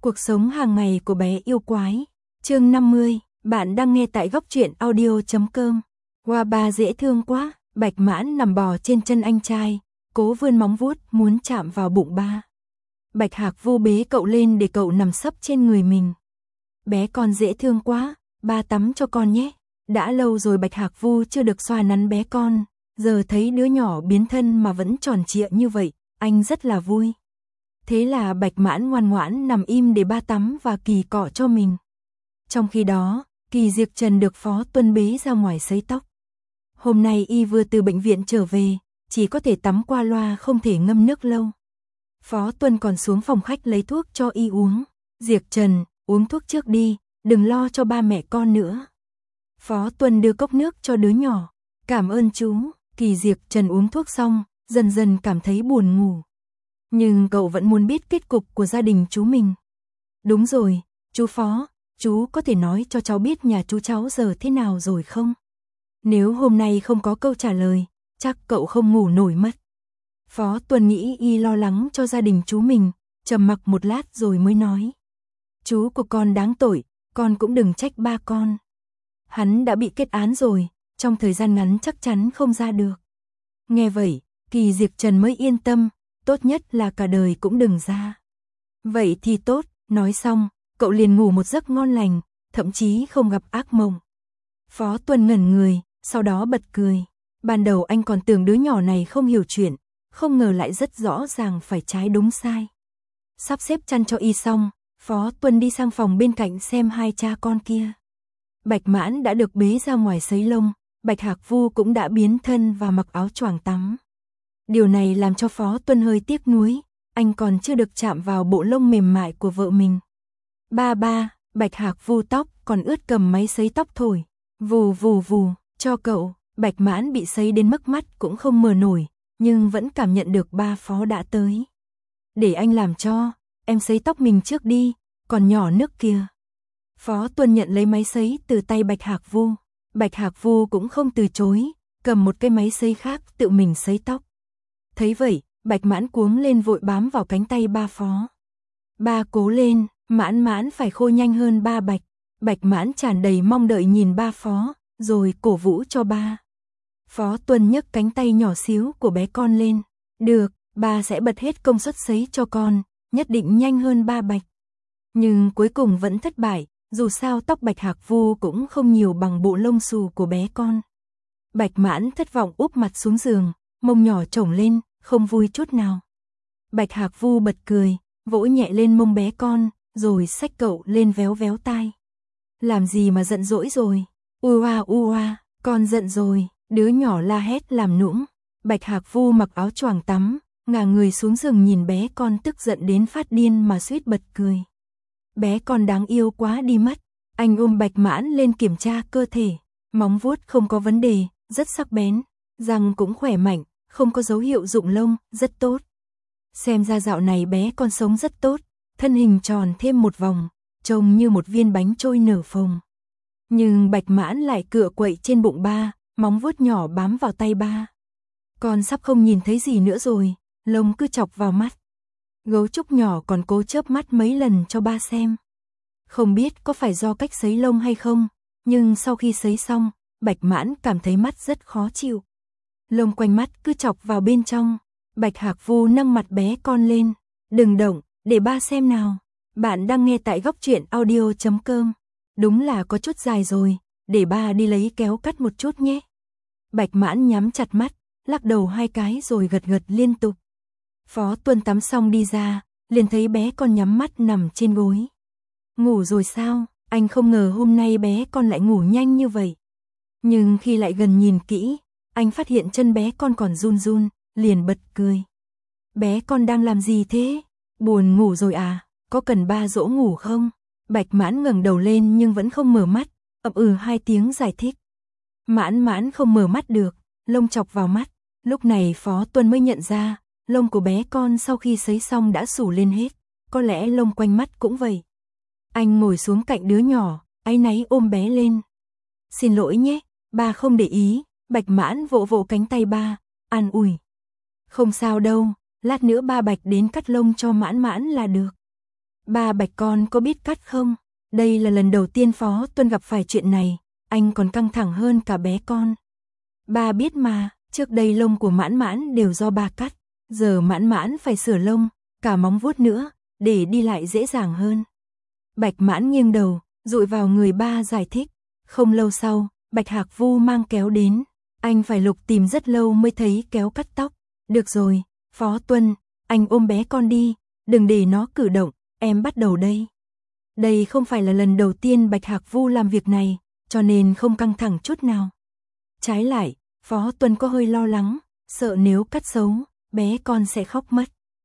Cuộc sống hàng ngày của bé yêu quái. Chương 50, bạn đang nghe tại góc truyện audio.com. Hoa ba dễ thương quá, Bạch Mãn nằm bò trên chân anh trai, cố vươn móng vuốt muốn chạm vào bụng ba. Bạch Hạc Vu bế cậu lên để cậu nằm sấp trên người mình. Bé con dễ thương quá, ba tắm cho con nhé. Đã lâu rồi Bạch Hạc Vu chưa được xoa nắn bé con, giờ thấy đứa nhỏ biến thân mà vẫn tròn trịa như vậy, anh rất là vui. Thế là Bạch Mãn ngoan ngoãn nằm im để ba tắm và Kỳ cọ cho mình. Trong khi đó, Kỳ Diệc Trần được Phó Tuân bế ra ngoài sấy tóc. Hôm nay y vừa từ bệnh viện trở về, chỉ có thể tắm qua loa không thể ngâm nước lâu. Phó Tuân còn xuống phòng khách lấy thuốc cho y uống. Diệc Trần, uống thuốc trước đi, đừng lo cho ba mẹ con nữa. Phó Tuân đưa cốc nước cho đứa nhỏ. Cảm ơn chú. Kỳ Diệc Trần uống thuốc xong, dần dần cảm thấy buồn ngủ. Nhưng cậu vẫn muốn biết kết cục của gia đình chú mình. Đúng rồi, chú Phó, chú có thể nói cho cháu biết nhà chú cháu giờ thế nào rồi không? Nếu hôm nay không có câu trả lời, chắc cậu không ngủ nổi mất. Phó Tuân nghĩ y lo lắng cho gia đình chú mình, trầm mặc một lát rồi mới nói. Chú của con đáng tội, con cũng đừng trách ba con. Hắn đã bị kết án rồi, trong thời gian ngắn chắc chắn không ra được. Nghe vậy, Kỳ Diệc Trần mới yên tâm, tốt nhất là cả đời cũng đừng ra. Vậy thì tốt, nói xong, cậu liền ngủ một giấc ngon lành, thậm chí không gặp ác mộng. Phó Tuân ngẩn người, sau đó bật cười. Ban đầu anh còn tưởng đứa nhỏ này không hiểu chuyện, không ngờ lại rất rõ ràng phải trái đúng sai. Sắp xếp chăn cho y xong, Phó Tuân đi sang phòng bên cạnh xem hai cha con kia. Bạch Mãn đã được bế ra ngoài sấy lông, Bạch Hạc Vu cũng đã biến thân và mặc áo choàng tắm. Điều này làm cho Phó Tuân hơi tiếc nuối, anh còn chưa được chạm vào bộ lông mềm mại của vợ mình. Ba, Bạch Hạc Vu tóc còn ướt cầm máy sấy tóc thổi. Vù vù vù, cho cậu. Bạch Mãn bị sấy đến mức mắt cũng không mở nổi, nhưng vẫn cảm nhận được ba Phó đã tới. Để anh làm cho, em sấy tóc mình trước đi, còn nhỏ nước kia. Phó Tuân nhận lấy máy sấy từ tay Bạch Hạc Vu. Bạch Hạc Vu cũng không từ chối, cầm một cái máy sấy khác tự mình sấy tóc. Thấy vậy, Bạch Mãn cuống lên vội bám vào cánh tay ba Phó. Ba cố lên, Mãn phải khô nhanh hơn ba Bạch. Bạch Mãn tràn đầy mong đợi nhìn ba Phó, rồi cổ vũ cho ba. Phó Tuân nhấc cánh tay nhỏ xíu của bé con lên. Được, ba sẽ bật hết công suất sấy cho con, nhất định nhanh hơn ba Bạch. Nhưng cuối cùng vẫn thất bại, dù sao tóc Bạch Hạc Vu cũng không nhiều bằng bộ lông xù của bé con. Bạch Mãn thất vọng úp mặt xuống giường, mông nhỏ chổng lên, không vui chút nào. Bạch Hạc Vu bật cười, vỗ nhẹ lên mông bé con, rồi xách cậu lên véo véo tai. Làm gì mà giận dỗi rồi? Ua, con giận rồi, đứa nhỏ la hét làm nũng. Bạch Hạc Vu mặc áo choàng tắm, ngả người xuống giường nhìn bé con tức giận đến phát điên mà suýt bật cười. Bé con đáng yêu quá đi mất. Anh ôm Bạch Mãn lên kiểm tra cơ thể, móng vuốt không có vấn đề, rất sắc bén, răng cũng khỏe mạnh, không có dấu hiệu rụng lông, rất tốt. Xem ra dạo này bé con sống rất tốt, thân hình tròn thêm một vòng, trông như một viên bánh trôi nở phồng. Nhưng Bạch Mãn lại cựa quậy trên bụng ba, móng vuốt nhỏ bám vào tay ba. Con sắp không nhìn thấy gì nữa rồi, lông cứ chọc vào mắt. Gấu trúc nhỏ còn cố chớp mắt mấy lần cho ba xem. Không biết có phải do cách sấy lông hay không, nhưng sau khi sấy xong, Bạch Mãn cảm thấy mắt rất khó chịu. Lông quanh mắt cứ chọc vào bên trong. Bạch Hạc Vu nâng mặt bé con lên. Đừng động, để ba xem nào. Bạn đang nghe tại góc truyện audio.com. Đúng là có chút dài rồi, để ba đi lấy kéo cắt một chút nhé. Bạch Mãn nhắm chặt mắt, lắc đầu hai cái rồi gật gật liên tục. Phó Tuân tắm xong đi ra, liền thấy bé con nhắm mắt nằm trên gối. Ngủ rồi sao? Anh không ngờ hôm nay bé con lại ngủ nhanh như vậy. Nhưng khi lại gần nhìn kỹ, anh phát hiện chân bé con còn run run, liền bật cười. Bé con đang làm gì thế? Buồn ngủ rồi à? Có cần ba dỗ ngủ không? Bạch Mãn ngẩng đầu lên nhưng vẫn không mở mắt, hai tiếng giải thích. Mãn không mở mắt được, lông chọc vào mắt. Lúc này Phó Tuân mới nhận ra, lông của bé con sau khi sấy xong đã xù lên hết, có lẽ lông quanh mắt cũng vậy. Anh ngồi xuống cạnh đứa nhỏ, áy náy ôm bé lên. Xin lỗi nhé, ba không để ý. Bạch Mãn vỗ vỗ cánh tay ba, an ủi. Không sao đâu, lát nữa ba Bạch đến cắt lông cho Mãn là được. Ba Bạch con có biết cắt không? Đây là lần đầu tiên Phó Tuân gặp phải chuyện này, anh còn căng thẳng hơn cả bé con. Ba biết mà, trước đây lông của Mãn Mãn đều do ba cắt, giờ Mãn Mãn phải sửa lông, cả móng vuốt nữa, để đi lại dễ dàng hơn. Bạch Mãn nghiêng đầu, dụi vào người ba giải thích. Không lâu sau, Bạch Hạc Vu mang kéo đến, anh phải lục tìm rất lâu mới thấy kéo cắt tóc. Được rồi, Phó Tuân, anh ôm bé con đi, đừng để nó cử động, em bắt đầu đây. Đây không phải là lần đầu tiên Bạch Hạc Vu làm việc này, cho nên không căng thẳng chút nào. Trái lại, Phó Tuân có hơi lo lắng, sợ nếu cắt xấu, bé con sẽ khóc mất.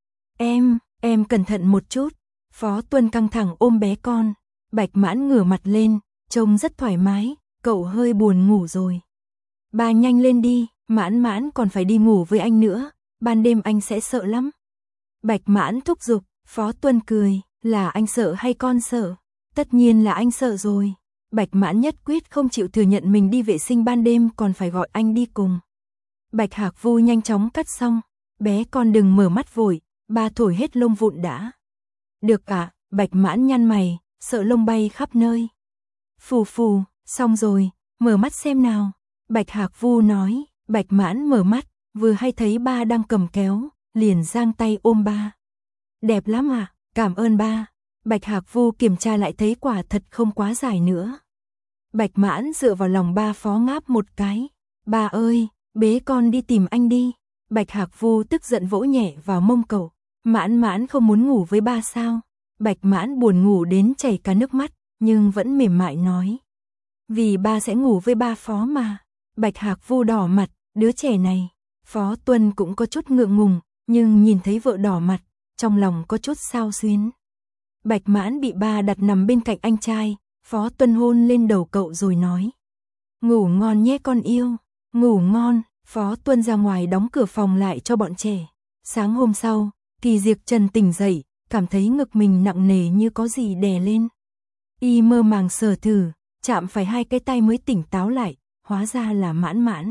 Em cẩn thận một chút. Phó Tuân căng thẳng ôm bé con. Bạch Mãn ngửa mặt lên, trông rất thoải mái, cậu hơi buồn ngủ rồi. Ba nhanh lên đi, Mãn Mãn còn phải đi ngủ với anh nữa, ban đêm anh sẽ sợ lắm. Bạch Mãn thúc giục. Phó Tuân cười, là anh sợ hay con sợ? Tất nhiên là anh sợ rồi. Bạch Mãn nhất quyết không chịu thừa nhận mình đi vệ sinh ban đêm còn phải gọi anh đi cùng. Bạch Hạc Vu nhanh chóng cắt xong, bé con đừng mở mắt vội, ba thổi hết lông vụn đã. Được ạ, Bạch Mãn nhăn mày, sợ lông bay khắp nơi. Phù phù, xong rồi, mở mắt xem nào. Bạch Hạc Vu nói. Bạch Mãn mở mắt, vừa hay thấy ba đang cầm kéo, liền giang tay ôm ba. Đẹp lắm à, cảm ơn ba. Bạch Hạc Vu kiểm tra lại thấy quả thật không quá dài nữa. Bạch Mãn dựa vào lòng ba phó ngáp một cái. Ba ơi, bế con đi tìm anh đi. Bạch Hạc Vu tức giận vỗ nhẹ vào mông cậu. Mãn Mãn không muốn ngủ với ba sao? Bạch Mãn buồn ngủ đến chảy cả nước mắt, nhưng vẫn mềm mại nói. Vì ba sẽ ngủ với ba Phó mà. Bạch Hạc Vu đỏ mặt, đứa trẻ này. Phó Tuân cũng có chút ngượng ngùng, nhưng nhìn thấy vợ đỏ mặt, trong lòng có chút xao xuyến. Bạch Mãn bị ba đặt nằm bên cạnh anh trai, Phó Tuân hôn lên đầu cậu rồi nói. Ngủ ngon nhé con yêu, ngủ ngon. Phó Tuân ra ngoài đóng cửa phòng lại cho bọn trẻ. Sáng hôm sau, Kỳ Diệc Trần tỉnh dậy, cảm thấy ngực mình nặng nề như có gì đè lên. Y mơ màng sờ thử, chạm phải hai cái tay mới tỉnh táo lại, hóa ra là Mãn Mãn.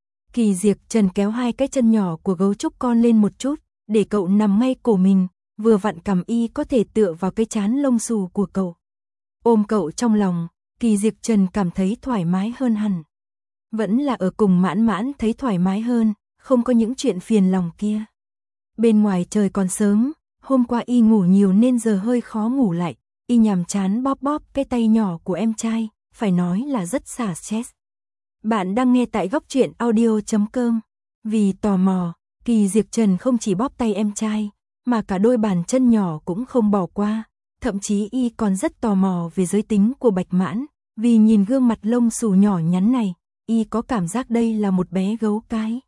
Kỳ Diệc Trần kéo hai cái chân nhỏ của gấu trúc con lên một chút, để cậu nằm ngay cổ mình, vừa vặn cằm y có thể tựa vào cái trán lông xù của cậu. Ôm cậu trong lòng, Kỳ Diệc Trần cảm thấy thoải mái hơn hẳn. Vẫn là ở cùng Mãn Mãn thấy thoải mái hơn, không có những chuyện phiền lòng kia. Bên ngoài trời còn sớm, hôm qua y ngủ nhiều nên giờ hơi khó ngủ lại, y nhàm chán bóp bóp cái tay nhỏ của em trai, phải nói là rất xả stress. Bạn đang nghe tại góc truyện audio.com. Vì tò mò, Kỳ Diệc Trần không chỉ bóp tay em trai, mà cả đôi bàn chân nhỏ cũng không bỏ qua. Thậm chí y còn rất tò mò về giới tính của Bạch Mãn, vì nhìn gương mặt lông xù nhỏ nhắn này, y có cảm giác đây là một bé gấu cái.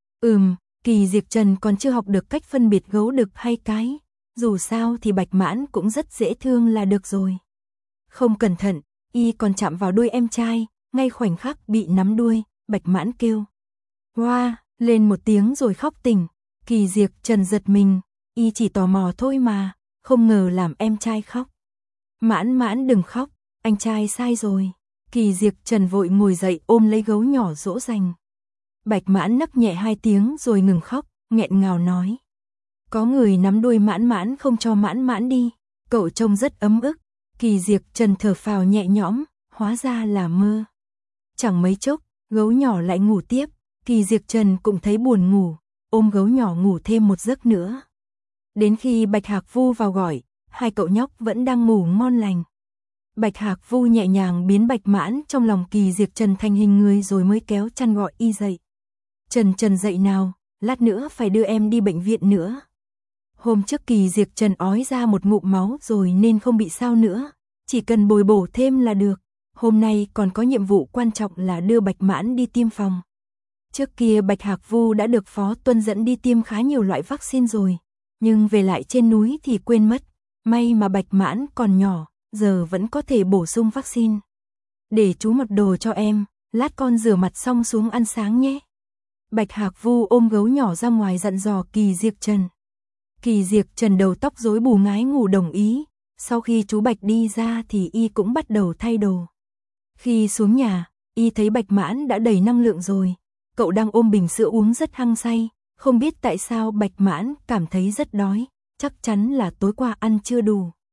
Kỳ Diệc Trần còn chưa học được cách phân biệt gấu đực hay cái, dù sao thì Bạch Mãn cũng rất dễ thương là được rồi. Không cẩn thận, y còn chạm vào đuôi em trai, ngay khoảnh khắc bị nắm đuôi, Bạch Mãn kêu hoa lên một tiếng rồi khóc tỉnh. Kỳ Diệc Trần giật mình, y chỉ tò mò thôi mà, không ngờ làm em trai khóc. Mãn Mãn đừng khóc, anh trai sai rồi. Kỳ Diệc Trần vội ngồi dậy ôm lấy gấu nhỏ dỗ dành. Bạch Mãn nấc nhẹ hai tiếng rồi ngừng khóc, nghẹn ngào nói. Có người nắm đuôi Mãn Mãn không cho Mãn Mãn đi, cậu trông rất ấm ức. Kỳ Diệc Trần thở phào nhẹ nhõm, hóa ra là mơ. Chẳng mấy chốc, gấu nhỏ lại ngủ tiếp, Kỳ Diệc Trần cũng thấy buồn ngủ, ôm gấu nhỏ ngủ thêm một giấc nữa. Đến khi Bạch Hạc Vu vào gọi, hai cậu nhóc vẫn đang ngủ ngon lành. Bạch Hạc Vu nhẹ nhàng biến Bạch Mãn trong lòng Kỳ Diệc Trần thành hình người rồi mới kéo chăn gọi y dậy. Trần dậy nào, lát nữa phải đưa em đi bệnh viện nữa. Hôm trước Kỳ Diệc Trần ói ra một ngụm máu rồi nên không bị sao nữa, chỉ cần bồi bổ thêm là được. Hôm nay còn có nhiệm vụ quan trọng là đưa Bạch Mãn đi tiêm phòng. Trước kia Bạch Hạc Vu đã được Phó Tuân dẫn đi tiêm khá nhiều loại vaccine rồi, nhưng về lại trên núi thì quên mất. May mà Bạch Mãn còn nhỏ, giờ vẫn có thể bổ sung vaccine. Để chú mặc đồ cho em, lát con rửa mặt xong xuống ăn sáng nhé. Bạch Hạc Vu ôm gấu nhỏ ra ngoài dặn dò Kỳ Diệc Trần. Kỳ Diệc Trần đầu tóc rối bù ngái ngủ đồng ý. Sau khi chú Bạch đi ra thì y cũng bắt đầu thay đồ. Khi xuống nhà, y thấy Bạch Mãn đã đầy năng lượng rồi. Cậu đang ôm bình sữa uống rất hăng say. Không biết tại sao Bạch Mãn cảm thấy rất đói. Chắc chắn là tối qua ăn chưa đủ.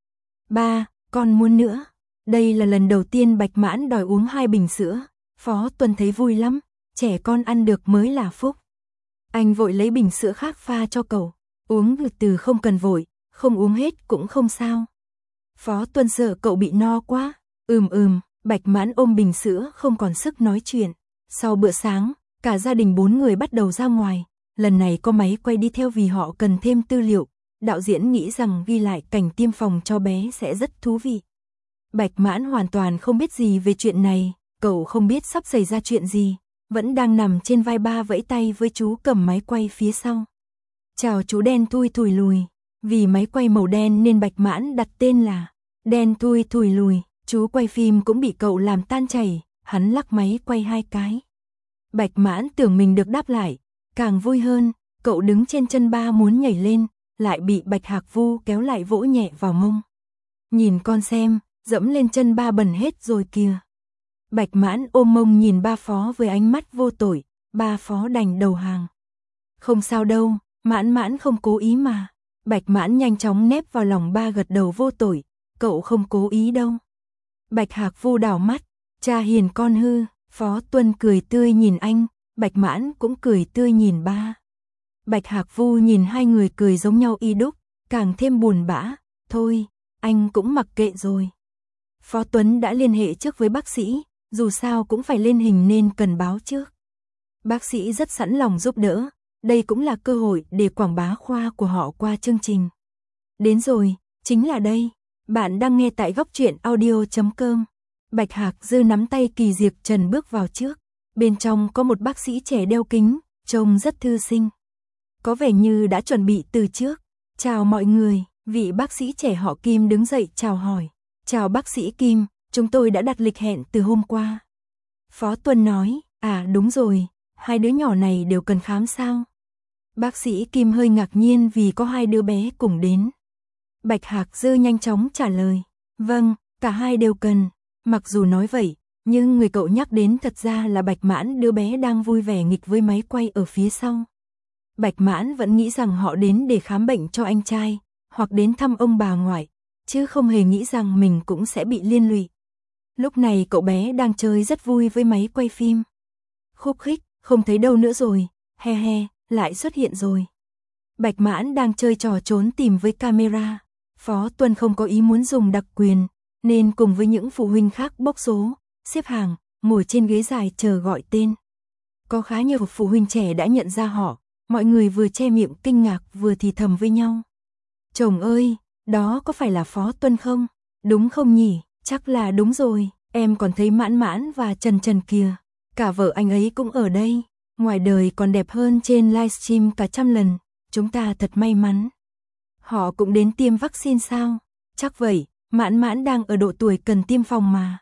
Ba, con muốn nữa. Đây là lần đầu tiên Bạch Mãn đòi uống 2 bình sữa. Phó Tuân thấy vui lắm, trẻ con ăn được mới là phúc. Anh vội lấy bình sữa khác pha cho cậu. Uống từ từ không cần vội, không uống hết cũng không sao. Phó Tuân sợ cậu bị no quá. Bạch Mãn ôm bình sữa không còn sức nói chuyện. Sau bữa sáng, cả gia đình 4 người bắt đầu ra ngoài. Lần này có máy quay đi theo vì họ cần thêm tư liệu. Đạo diễn nghĩ rằng ghi lại cảnh tiêm phòng cho bé sẽ rất thú vị. Bạch Mãn hoàn toàn không biết gì về chuyện này. Cậu không biết sắp xảy ra chuyện gì. Vẫn đang nằm trên vai ba vẫy tay với chú cầm máy quay phía sau. Chào chú đen thui thùi lùi. Vì máy quay màu đen nên Bạch Mãn đặt tên là đen thui thùi lùi. Chú quay phim cũng bị cậu làm tan chảy. Hắn lắc máy quay 2 cái. Bạch Mãn tưởng mình được đáp lại. Càng vui hơn, cậu đứng trên chân ba muốn nhảy lên, lại bị Bạch Hạc Vu kéo lại vỗ nhẹ vào mông. Nhìn con xem, dẫm lên chân ba bẩn hết rồi kìa. Bạch Mãn ôm mông nhìn ba Phó với ánh mắt vô tội. Ba Phó đành đầu hàng. Không sao đâu, Mãn Mãn không cố ý mà. Bạch Mãn nhanh chóng nép vào lòng ba gật đầu vô tội. Cậu không cố ý đâu. Bạch Hạc Vu đảo mắt. Cha hiền con hư. Phó Tuân cười tươi nhìn anh. Bạch Mãn cũng cười tươi nhìn ba. Bạch Hạc Vu nhìn hai người cười giống nhau y đúc, càng thêm buồn bã. Thôi, anh cũng mặc kệ rồi. Phó Tuấn đã liên hệ trước với bác sĩ, dù sao cũng phải lên hình nên cần báo trước. Bác sĩ rất sẵn lòng giúp đỡ, đây cũng là cơ hội để quảng bá khoa của họ qua chương trình. Đến rồi, chính là đây. Bạn đang nghe tại góc truyện audio.com. Bạch Hạc Dư nắm tay Kỳ Diệp Trần bước vào trước. Bên trong có một bác sĩ trẻ đeo kính, trông rất thư sinh. Có vẻ như đã chuẩn bị từ trước. Chào mọi người, vị bác sĩ trẻ họ Kim đứng dậy chào hỏi. Chào bác sĩ Kim, chúng tôi đã đặt lịch hẹn từ hôm qua. Phó Tuân nói, đúng rồi, 2 đứa nhỏ này đều cần khám sao? Bác sĩ Kim hơi ngạc nhiên vì có 2 đứa bé cùng đến. Bạch Hạc Dư nhanh chóng trả lời, vâng, cả 2 đều cần. Mặc dù nói vậy, nhưng người cậu nhắc đến thật ra là Bạch Mãn, đứa bé đang vui vẻ nghịch với máy quay ở phía sau. Bạch Mãn vẫn nghĩ rằng họ đến để khám bệnh cho anh trai, hoặc đến thăm ông bà ngoại, chứ không hề nghĩ rằng mình cũng sẽ bị liên lụy. Lúc này cậu bé đang chơi rất vui với máy quay phim. Khúc khích, không thấy đâu nữa rồi, he he, lại xuất hiện rồi. Bạch Mãn đang chơi trò trốn tìm với camera. Phó Tuân không có ý muốn dùng đặc quyền, nên cùng với những phụ huynh khác bốc số, xếp hàng, ngồi trên ghế dài chờ gọi tên. Có khá nhiều phụ huynh trẻ đã nhận ra họ, mọi người vừa che miệng kinh ngạc vừa thì thầm với nhau. Chồng ơi, đó có phải là Phó Tuân không? Đúng không nhỉ? Chắc là đúng rồi, em còn thấy Mãn Mãn và Trần Trần kìa. Cả vợ anh ấy cũng ở đây, ngoài đời còn đẹp hơn trên livestream cả 100 lần, chúng ta thật may mắn. Họ cũng đến tiêm vaccine sao? Chắc vậy, Mãn Mãn đang ở độ tuổi cần tiêm phòng mà.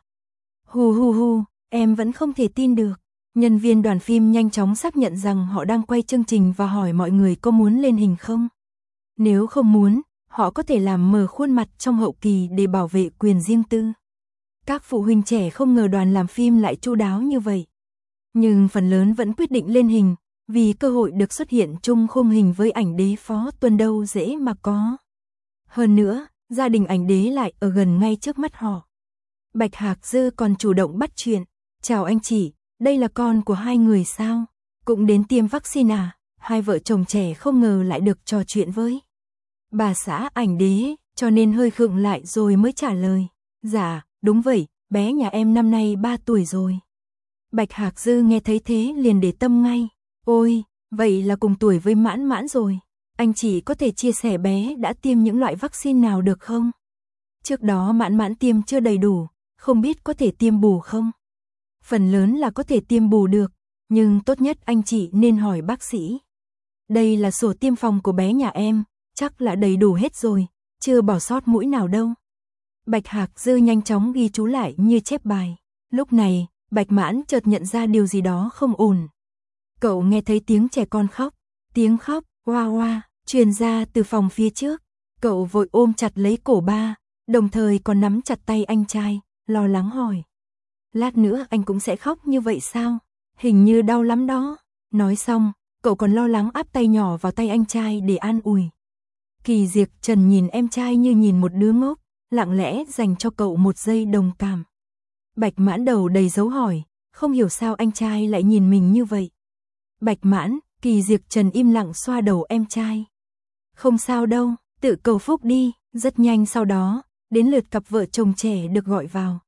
Hu, em vẫn không thể tin được. Nhân viên đoàn phim nhanh chóng xác nhận rằng họ đang quay chương trình và hỏi mọi người có muốn lên hình không. Nếu không muốn, họ có thể làm mờ khuôn mặt trong hậu kỳ để bảo vệ quyền riêng tư. Các phụ huynh trẻ không ngờ đoàn làm phim lại chu đáo như vậy. Nhưng phần lớn vẫn quyết định lên hình, vì cơ hội được xuất hiện chung khung hình với ảnh đế Phó Tuân đâu dễ mà có. Hơn nữa, gia đình ảnh đế lại ở gần ngay trước mắt họ. Bạch Hạc Dư còn chủ động bắt chuyện. Chào anh chị, đây là con của 2 người sao? Cũng đến tiêm vaccine à? 2 vợ chồng trẻ không ngờ lại được trò chuyện với bà xã ảnh đế, cho nên hơi khựng lại rồi mới trả lời. Dạ, đúng vậy, bé nhà em năm nay 3 tuổi rồi. Bạch Hạc Dư nghe thấy thế liền để tâm ngay. Ôi, vậy là cùng tuổi với Mãn Mãn rồi. Anh chị có thể chia sẻ bé đã tiêm những loại vaccine nào được không? Trước đó Mãn Mãn tiêm chưa đầy đủ, không biết có thể tiêm bù không? Phần lớn là có thể tiêm bù được, nhưng tốt nhất anh chị nên hỏi bác sĩ. Đây là sổ tiêm phòng của bé nhà em, chắc là đầy đủ hết rồi, chưa bỏ sót mũi nào đâu. Bạch Hạc Dư nhanh chóng ghi chú lại như chép bài. Lúc này, Bạch Mãn chợt nhận ra điều gì đó không ổn. Cậu nghe thấy tiếng trẻ con khóc, tiếng khóc, oa oa, truyền ra từ phòng phía trước. Cậu vội ôm chặt lấy cổ ba, đồng thời còn nắm chặt tay anh trai, lo lắng hỏi. Lát nữa anh cũng sẽ khóc như vậy sao? Hình như đau lắm đó. Nói xong, cậu còn lo lắng áp tay nhỏ vào tay anh trai để an ủi. Kỳ Diệp Trần nhìn em trai như nhìn một đứa ngốc, lặng lẽ dành cho cậu một giây đồng cảm. Bạch Mãn đầu đầy dấu hỏi, không hiểu sao anh trai lại nhìn mình như vậy. Bạch Mãn, Kỳ Diệp Trần im lặng xoa đầu em trai. Không sao đâu, tự cầu phúc đi. Rất nhanh sau đó, đến lượt cặp vợ chồng trẻ được gọi vào.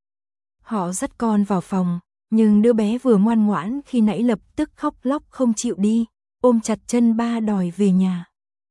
Họ dắt con vào phòng, nhưng đứa bé vừa ngoan ngoãn khi nãy lập tức khóc lóc không chịu đi, ôm chặt chân ba đòi về nhà.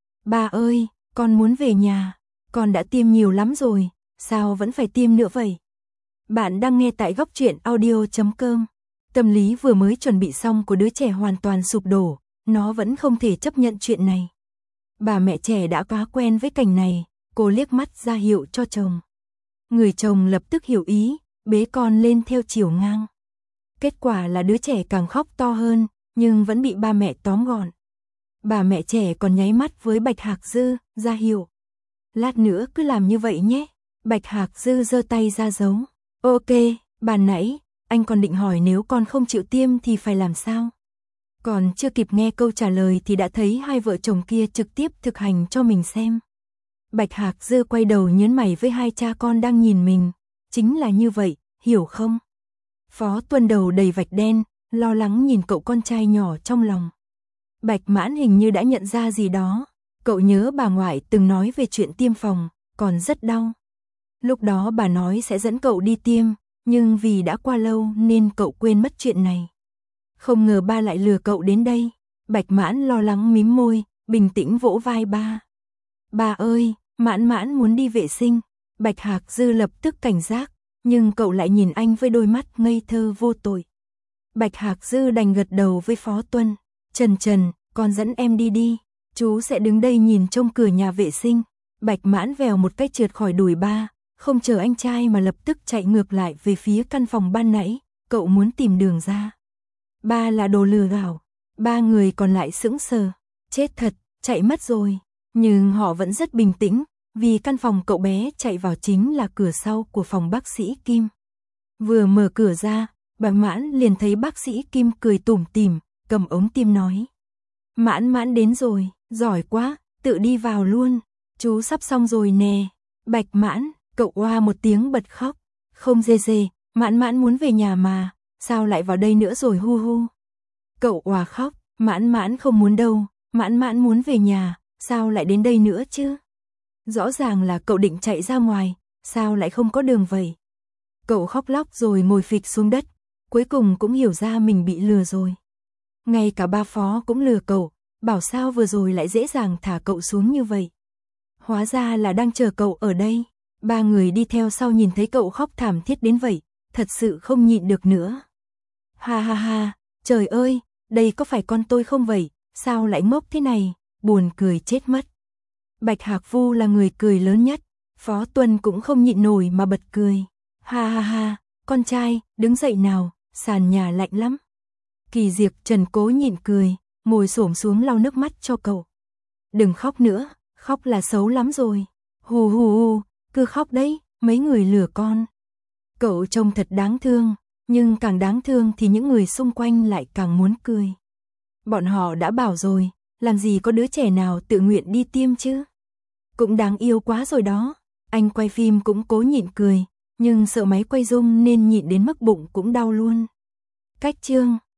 Ba ơi, con muốn về nhà, con đã tiêm nhiều lắm rồi, sao vẫn phải tiêm nữa vậy? Bạn đang nghe tại góc truyện audio.com. Tâm lý vừa mới chuẩn bị xong của đứa trẻ hoàn toàn sụp đổ, nó vẫn không thể chấp nhận chuyện này. Bà mẹ trẻ đã quá quen với cảnh này, cô liếc mắt ra hiệu cho chồng. Người chồng lập tức hiểu ý, bế con lên theo chiều ngang. Kết quả là đứa trẻ càng khóc to hơn, nhưng vẫn bị ba mẹ tóm gọn. Bà mẹ trẻ còn nháy mắt với Bạch Hạc Dư, ra hiệu. Lát nữa cứ làm như vậy nhé. Bạch Hạc Dư giơ tay ra dấu. Ok, bà nãy, anh còn định hỏi nếu con không chịu tiêm thì phải làm sao? Còn chưa kịp nghe câu trả lời thì đã thấy hai vợ chồng kia trực tiếp thực hành cho mình xem. Bạch Hạc Dư quay đầu nhớn mày với hai cha con đang nhìn mình. Chính là như vậy, hiểu không? Phó Tuân đầu đầy vạch đen, lo lắng nhìn cậu con trai nhỏ trong lòng. Bạch Mãn hình như đã nhận ra gì đó. Cậu nhớ bà ngoại từng nói về chuyện tiêm phòng, còn rất đau. Lúc đó bà nói sẽ dẫn cậu đi tiêm, nhưng vì đã qua lâu nên cậu quên mất chuyện này. Không ngờ ba lại lừa cậu đến đây. Bạch Mãn lo lắng mím môi, bình tĩnh vỗ vai ba. Ba ơi, Mãn Mãn muốn đi vệ sinh. Bạch Hạc Dư lập tức cảnh giác, nhưng cậu lại nhìn anh với đôi mắt ngây thơ vô tội. Bạch Hạc Dư đành gật đầu với Phó Tuân. Trần, con dẫn em đi đi. Chú sẽ đứng đây nhìn trông cửa nhà vệ sinh. Bạch Mãn vèo một cái trượt khỏi đùi ba, không chờ anh trai mà lập tức chạy ngược lại về phía căn phòng ban nãy. Cậu muốn tìm đường ra. Ba là đồ lừa đảo. Ba người còn lại sững sờ. Chết thật, chạy mất rồi. Nhưng họ vẫn rất bình tĩnh, vì căn phòng cậu bé chạy vào chính là cửa sau của phòng bác sĩ Kim. Vừa mở cửa ra, bà Mãn liền thấy bác sĩ Kim cười tủm tỉm, cầm ống tiêm nói. Mãn Mãn đến rồi, giỏi quá, tự đi vào luôn, chú sắp xong rồi nè. Bạch Mãn, cậu oa một tiếng bật khóc. Không dê, Mãn Mãn muốn về nhà mà, sao lại vào đây nữa rồi hu hu. Cậu oa khóc, Mãn Mãn không muốn đâu, Mãn Mãn muốn về nhà, sao lại đến đây nữa chứ? Rõ ràng là cậu định chạy ra ngoài, sao lại không có đường vậy? Cậu khóc lóc rồi ngồi phịch xuống đất, cuối cùng cũng hiểu ra mình bị lừa rồi. Ngay cả ba Phó cũng lừa cậu, bảo sao vừa rồi lại dễ dàng thả cậu xuống như vậy. Hóa ra là đang chờ cậu ở đây. Ba người đi theo sau nhìn thấy cậu khóc thảm thiết đến vậy, thật sự không nhịn được nữa. Ha ha ha, trời ơi, đây có phải con tôi không vậy, sao lại ngốc thế này, buồn cười chết mất. Bạch Hạc Vu là người cười lớn nhất, Phó Tuân cũng không nhịn nổi mà bật cười. Ha ha ha, con trai, đứng dậy nào, sàn nhà lạnh lắm. Kỳ Diệp Trần cố nhịn cười, ngồi xổm xuống lau nước mắt cho cậu. Đừng khóc nữa, khóc là xấu lắm rồi. Hù hù hù, cứ khóc đấy, mấy người lừa con. Cậu trông thật đáng thương, nhưng càng đáng thương thì những người xung quanh lại càng muốn cười. Bọn họ đã bảo rồi, làm gì có đứa trẻ nào tự nguyện đi tiêm chứ. Cũng đáng yêu quá rồi đó. Anh quay phim cũng cố nhịn cười, nhưng sợ máy quay rung nên nhịn đến mức bụng cũng đau luôn. Cách chương